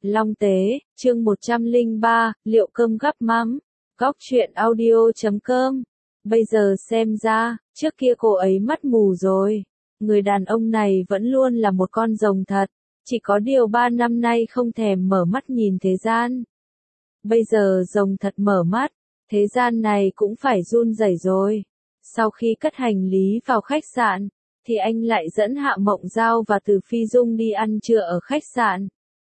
Long Tế, chương 103, liệu cơm gắp mắm. Góc truyện audio.com. Bây giờ xem ra, trước kia cô ấy mắt mù rồi. Người đàn ông này vẫn luôn là một con rồng thật. Chỉ có điều 3 năm nay không thèm mở mắt nhìn thế gian. Bây giờ rồng thật mở mắt, thế gian này cũng phải run rẩy rồi. Sau khi cất hành lý vào khách sạn, thì anh lại dẫn Hạ Mộng Giao và Từ Phi Dung đi ăn trưa ở khách sạn.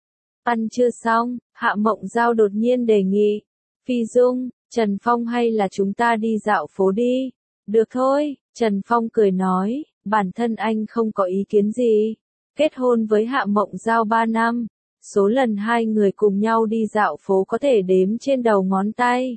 Ăn trưa xong, Hạ Mộng Giao đột nhiên đề nghị, Phi Dung, Trần Phong hay là chúng ta đi dạo phố đi? Được thôi, Trần Phong cười nói, bản thân anh không có ý kiến gì. Kết hôn với Hạ Mộng Giao 3 năm, số lần hai người cùng nhau đi dạo phố có thể đếm trên đầu ngón tay.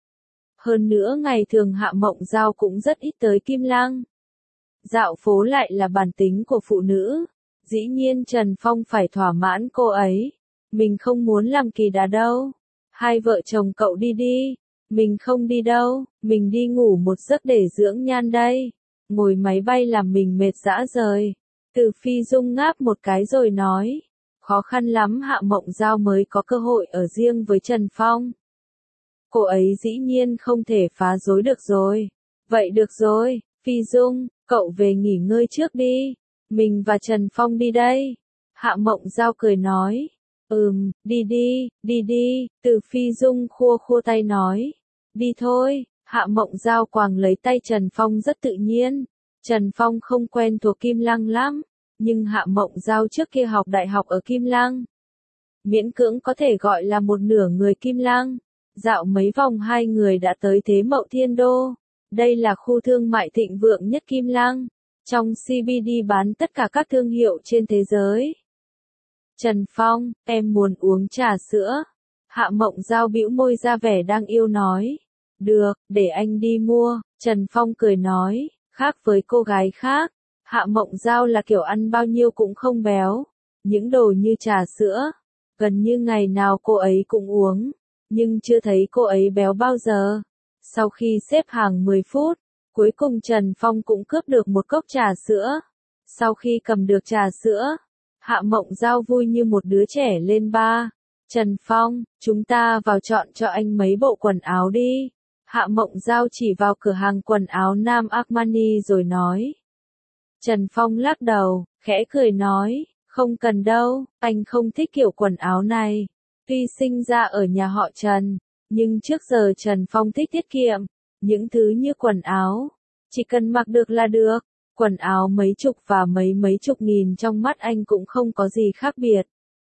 Hơn nữa ngày thường Hạ Mộng Giao cũng rất ít tới Kim Lăng. Dạo phố lại là bản tính của phụ nữ, dĩ nhiên Trần Phong phải thỏa mãn cô ấy. Mình không muốn làm kỳ đà đâu. Hai vợ chồng cậu đi đi. Mình không đi đâu, mình đi ngủ một giấc để dưỡng nhan đây. Ngồi máy bay làm mình mệt rã rời. Từ Phi Dung ngáp một cái rồi nói. Khó khăn lắm Hạ Mộng Giao mới có cơ hội ở riêng với Trần Phong. Cô ấy dĩ nhiên không thể phá rối được rồi. Vậy được rồi, Phi Dung, cậu về nghỉ ngơi trước đi. Mình và Trần Phong đi đây. Hạ Mộng Giao cười nói. Đi đi, Từ Phi Dung khua khua tay nói. Đi thôi, Hạ Mộng Giao quàng lấy tay Trần Phong rất tự nhiên. Trần Phong không quen thuộc Kim Lăng lắm, nhưng Hạ Mộng Giao trước kia học đại học ở Kim Lăng. Miễn cưỡng có thể gọi là một nửa người Kim Lăng. Dạo mấy vòng hai người đã tới Thế Mậu Thiên Đô. Đây là khu thương mại thịnh vượng nhất Kim Lăng. Trong CBD bán tất cả các thương hiệu trên thế giới. Trần Phong, em muốn uống trà sữa. Hạ Mộng Giao bĩu môi ra vẻ đang yêu nói. Được, để anh đi mua. Trần Phong cười nói, khác với cô gái khác, Hạ Mộng Giao là kiểu ăn bao nhiêu cũng không béo. Những đồ như trà sữa, gần như ngày nào cô ấy cũng uống, nhưng chưa thấy cô ấy béo bao giờ. Sau khi xếp hàng 10 phút, cuối cùng Trần Phong cũng cướp được một cốc trà sữa. Sau khi cầm được trà sữa, Hạ Mộng Giao vui như một đứa trẻ lên ba. Trần Phong, chúng ta vào chọn cho anh mấy bộ quần áo đi. Hạ Mộng Giao chỉ vào cửa hàng quần áo nam Armani rồi nói. Trần Phong lắc đầu, khẽ cười nói, không cần đâu, anh không thích kiểu quần áo này. Tuy sinh ra ở nhà họ Trần, nhưng trước giờ Trần Phong thích tiết kiệm. Những thứ như quần áo, chỉ cần mặc được là được. Quần áo mấy chục và mấy chục nghìn trong mắt anh cũng không có gì khác biệt.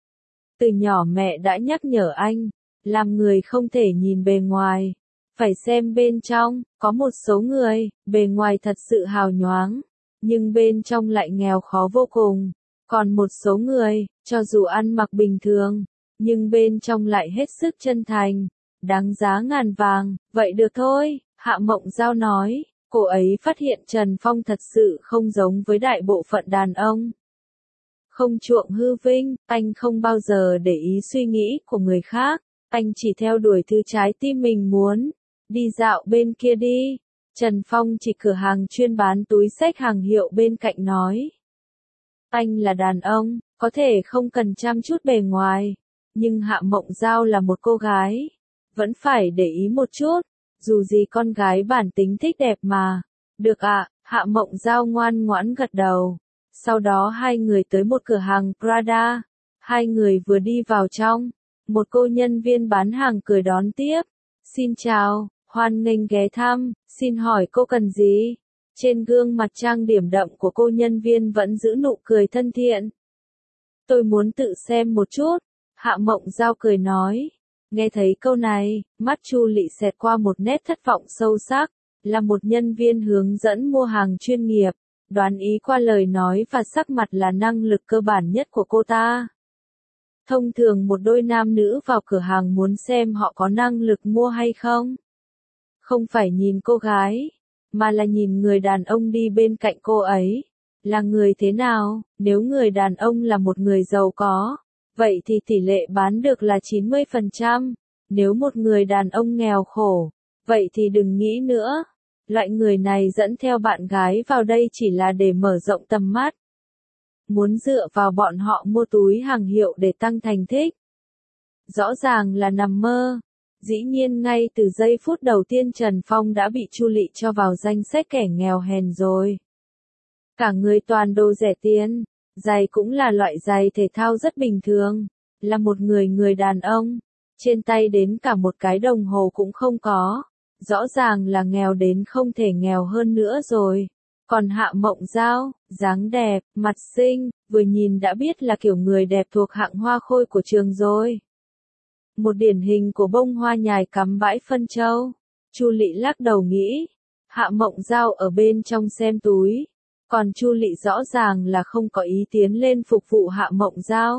Từ nhỏ mẹ đã nhắc nhở anh, làm người không thể nhìn bề ngoài, phải xem bên trong. Có một số người, bề ngoài thật sự hào nhoáng, nhưng bên trong lại nghèo khó vô cùng. Còn một số người, cho dù ăn mặc bình thường, nhưng bên trong lại hết sức chân thành, đáng giá ngàn vàng. Vậy được thôi, Hạ Mộng Giao nói. Cô ấy phát hiện Trần Phong thật sự không giống với đại bộ phận đàn ông. Không chuộng hư vinh, anh không bao giờ để ý suy nghĩ của người khác, anh chỉ theo đuổi thứ trái tim mình muốn. Đi dạo bên kia đi. Trần Phong chỉ cửa hàng chuyên bán túi xách hàng hiệu bên cạnh nói. Anh là đàn ông, có thể không cần chăm chút bề ngoài, nhưng Hạ Mộng Giao là một cô gái, vẫn phải để ý một chút. Dù gì con gái bản tính thích đẹp mà. Được ạ, Hạ Mộng Giao ngoan ngoãn gật đầu. Sau đó hai người tới một cửa hàng Prada. Hai người vừa đi vào trong, một cô nhân viên bán hàng cười đón tiếp. Xin chào, hoan nghênh ghé thăm, xin hỏi cô cần gì? Trên gương mặt trang điểm đậm của cô nhân viên vẫn giữ nụ cười thân thiện. Tôi muốn tự xem một chút, Hạ Mộng Giao cười nói. Nghe thấy câu này, mắt Chu Lị xẹt qua một nét thất vọng sâu sắc, là một nhân viên hướng dẫn mua hàng chuyên nghiệp, đoán ý qua lời nói và sắc mặt là năng lực cơ bản nhất của cô ta. Thông thường một đôi nam nữ vào cửa hàng muốn xem họ có năng lực mua hay không. Không phải nhìn cô gái, mà là nhìn người đàn ông đi bên cạnh cô ấy, là người thế nào. Nếu người đàn ông là một người giàu có, vậy thì tỷ lệ bán được là 90%. Nếu một người đàn ông nghèo khổ, vậy thì đừng nghĩ nữa. Loại người này dẫn theo bạn gái vào đây chỉ là để mở rộng tầm mắt. Muốn dựa vào bọn họ mua túi hàng hiệu để tăng thành tích. rõ ràng là nằm mơ. Dĩ nhiên ngay từ giây phút đầu tiên Trần Phong đã bị Chu Lệ cho vào danh sách kẻ nghèo hèn rồi. Cả người toàn đồ rẻ tiền, giày cũng là loại giày thể thao rất bình thường, là một người đàn ông, trên tay đến cả một cái đồng hồ cũng không có, rõ ràng là nghèo đến không thể nghèo hơn nữa rồi. Còn Hạ Mộng Giao, dáng đẹp, mặt xinh, vừa nhìn đã biết là kiểu người đẹp thuộc hạng hoa khôi của trường rồi. Một điển hình của bông hoa nhài cắm bãi phân châu. Chu Lệ lắc đầu nghĩ, Hạ Mộng Giao ở bên trong xem túi, còn Chu Lệ rõ ràng là không có ý tiến lên phục vụ Hạ Mộng Giao.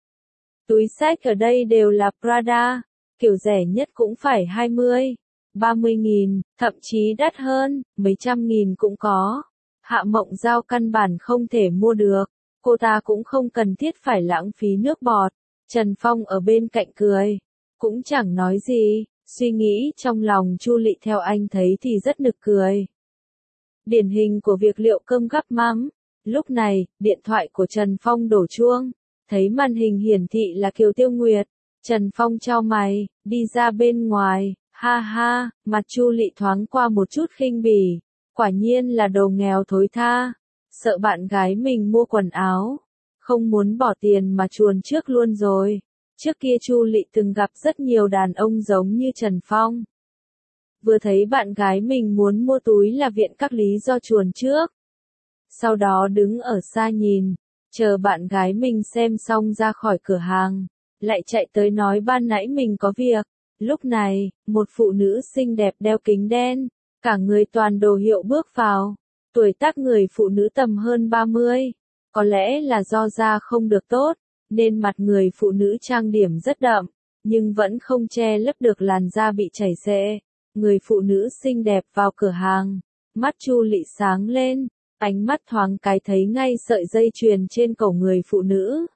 Túi xách ở đây đều là Prada, kiểu rẻ nhất cũng phải 20, 30 nghìn, thậm chí đắt hơn, mấy trăm nghìn cũng có. Hạ Mộng Giao căn bản không thể mua được, cô ta cũng không cần thiết phải lãng phí nước bọt. Trần Phong ở bên cạnh cười, cũng chẳng nói gì, suy nghĩ trong lòng Chu Lệ theo anh thấy thì rất nực cười. Điển hình của việc liệu cơm gắp mắm. Lúc này, điện thoại của Trần Phong đổ chuông, thấy màn hình hiển thị là Kiều Tiêu Nguyệt. Trần Phong chau mày, đi ra bên ngoài, ha ha, mặt Chu Lệ thoáng qua một chút khinh bỉ. Quả nhiên là đồ nghèo thối tha, sợ bạn gái mình mua quần áo, không muốn bỏ tiền mà chuồn trước luôn rồi. Trước kia Chu Lệ từng gặp rất nhiều đàn ông giống như Trần Phong. Vừa thấy bạn gái mình muốn mua túi là viện các lý do chuồn trước. Sau đó đứng ở xa nhìn, chờ bạn gái mình xem xong ra khỏi cửa hàng, lại chạy tới nói ban nãy mình có việc. Lúc này, một phụ nữ xinh đẹp đeo kính đen, cả người toàn đồ hiệu bước vào. Tuổi tác người phụ nữ tầm hơn 30, có lẽ là do da không được tốt, nên mặt người phụ nữ trang điểm rất đậm, nhưng vẫn không che lấp được làn da bị chảy xệ. Người phụ nữ xinh đẹp vào cửa hàng, mắt Chu Lệ sáng lên, ánh mắt thoáng cái thấy ngay sợi dây chuyền trên cổ người phụ nữ.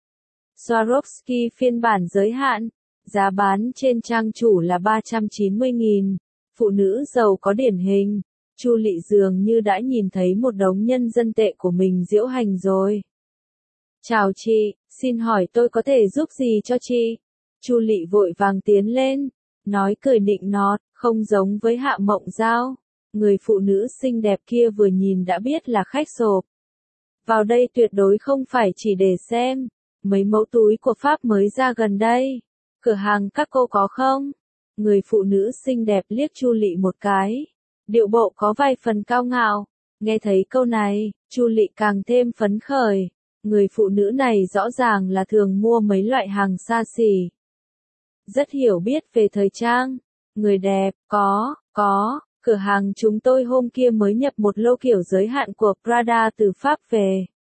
Swarovski phiên bản giới hạn, giá bán trên trang chủ là 390.000. Phụ nữ giàu có điển hình, Chu Lệ dường như đã nhìn thấy một đống nhân dân tệ của mình diễu hành rồi. Chào chị, xin hỏi tôi có thể giúp gì cho chị? Chu Lệ vội vàng tiến lên, nói cười nịnh nọt, không giống với Hạ Mộng Giao. Người phụ nữ xinh đẹp kia vừa nhìn đã biết là khách sộp. Vào đây tuyệt đối không phải chỉ để xem mấy mẫu túi của Pháp mới ra gần đây. Cửa hàng các cô có không? Người phụ nữ xinh đẹp liếc Chu Lệ một cái, điệu bộ có vài phần cao ngạo. Nghe thấy câu này, Chu Lệ càng thêm phấn khởi. Người phụ nữ này rõ ràng là thường mua mấy loại hàng xa xỉ. Rất hiểu biết về thời trang. Người đẹp, có. Cửa hàng chúng tôi hôm kia mới nhập một lô kiểu giới hạn của Prada từ Pháp về.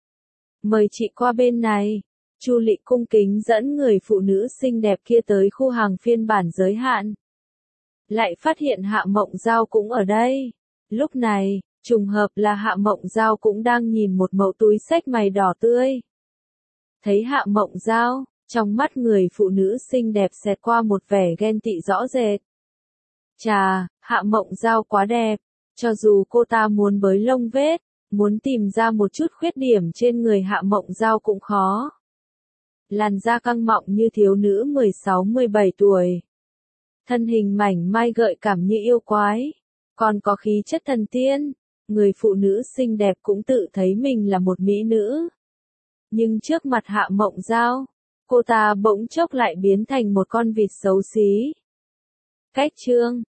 Mời chị qua bên này. Chu Lệ cung kính dẫn người phụ nữ xinh đẹp kia tới khu hàng phiên bản giới hạn. Lại phát hiện Hạ Mộng Giao cũng ở đây. Lúc này, trùng hợp là Hạ Mộng Giao cũng đang nhìn một mẫu túi xách mày đỏ tươi. Thấy Hạ Mộng Giao, trong mắt người phụ nữ xinh đẹp xẹt qua một vẻ ghen tị rõ rệt. Chà, Hạ Mộng Giao quá đẹp, cho dù cô ta muốn bới lông vết, muốn tìm ra một chút khuyết điểm trên người Hạ Mộng Giao cũng khó. Làn da căng mọng như thiếu nữ 16-17 tuổi. Thân hình mảnh mai gợi cảm như yêu quái, còn có khí chất thần tiên. Người phụ nữ xinh đẹp cũng tự thấy mình là một mỹ nữ. Nhưng trước mặt Hạ Mộng Giao, cô ta bỗng chốc lại biến thành một con vịt xấu xí. Cách chương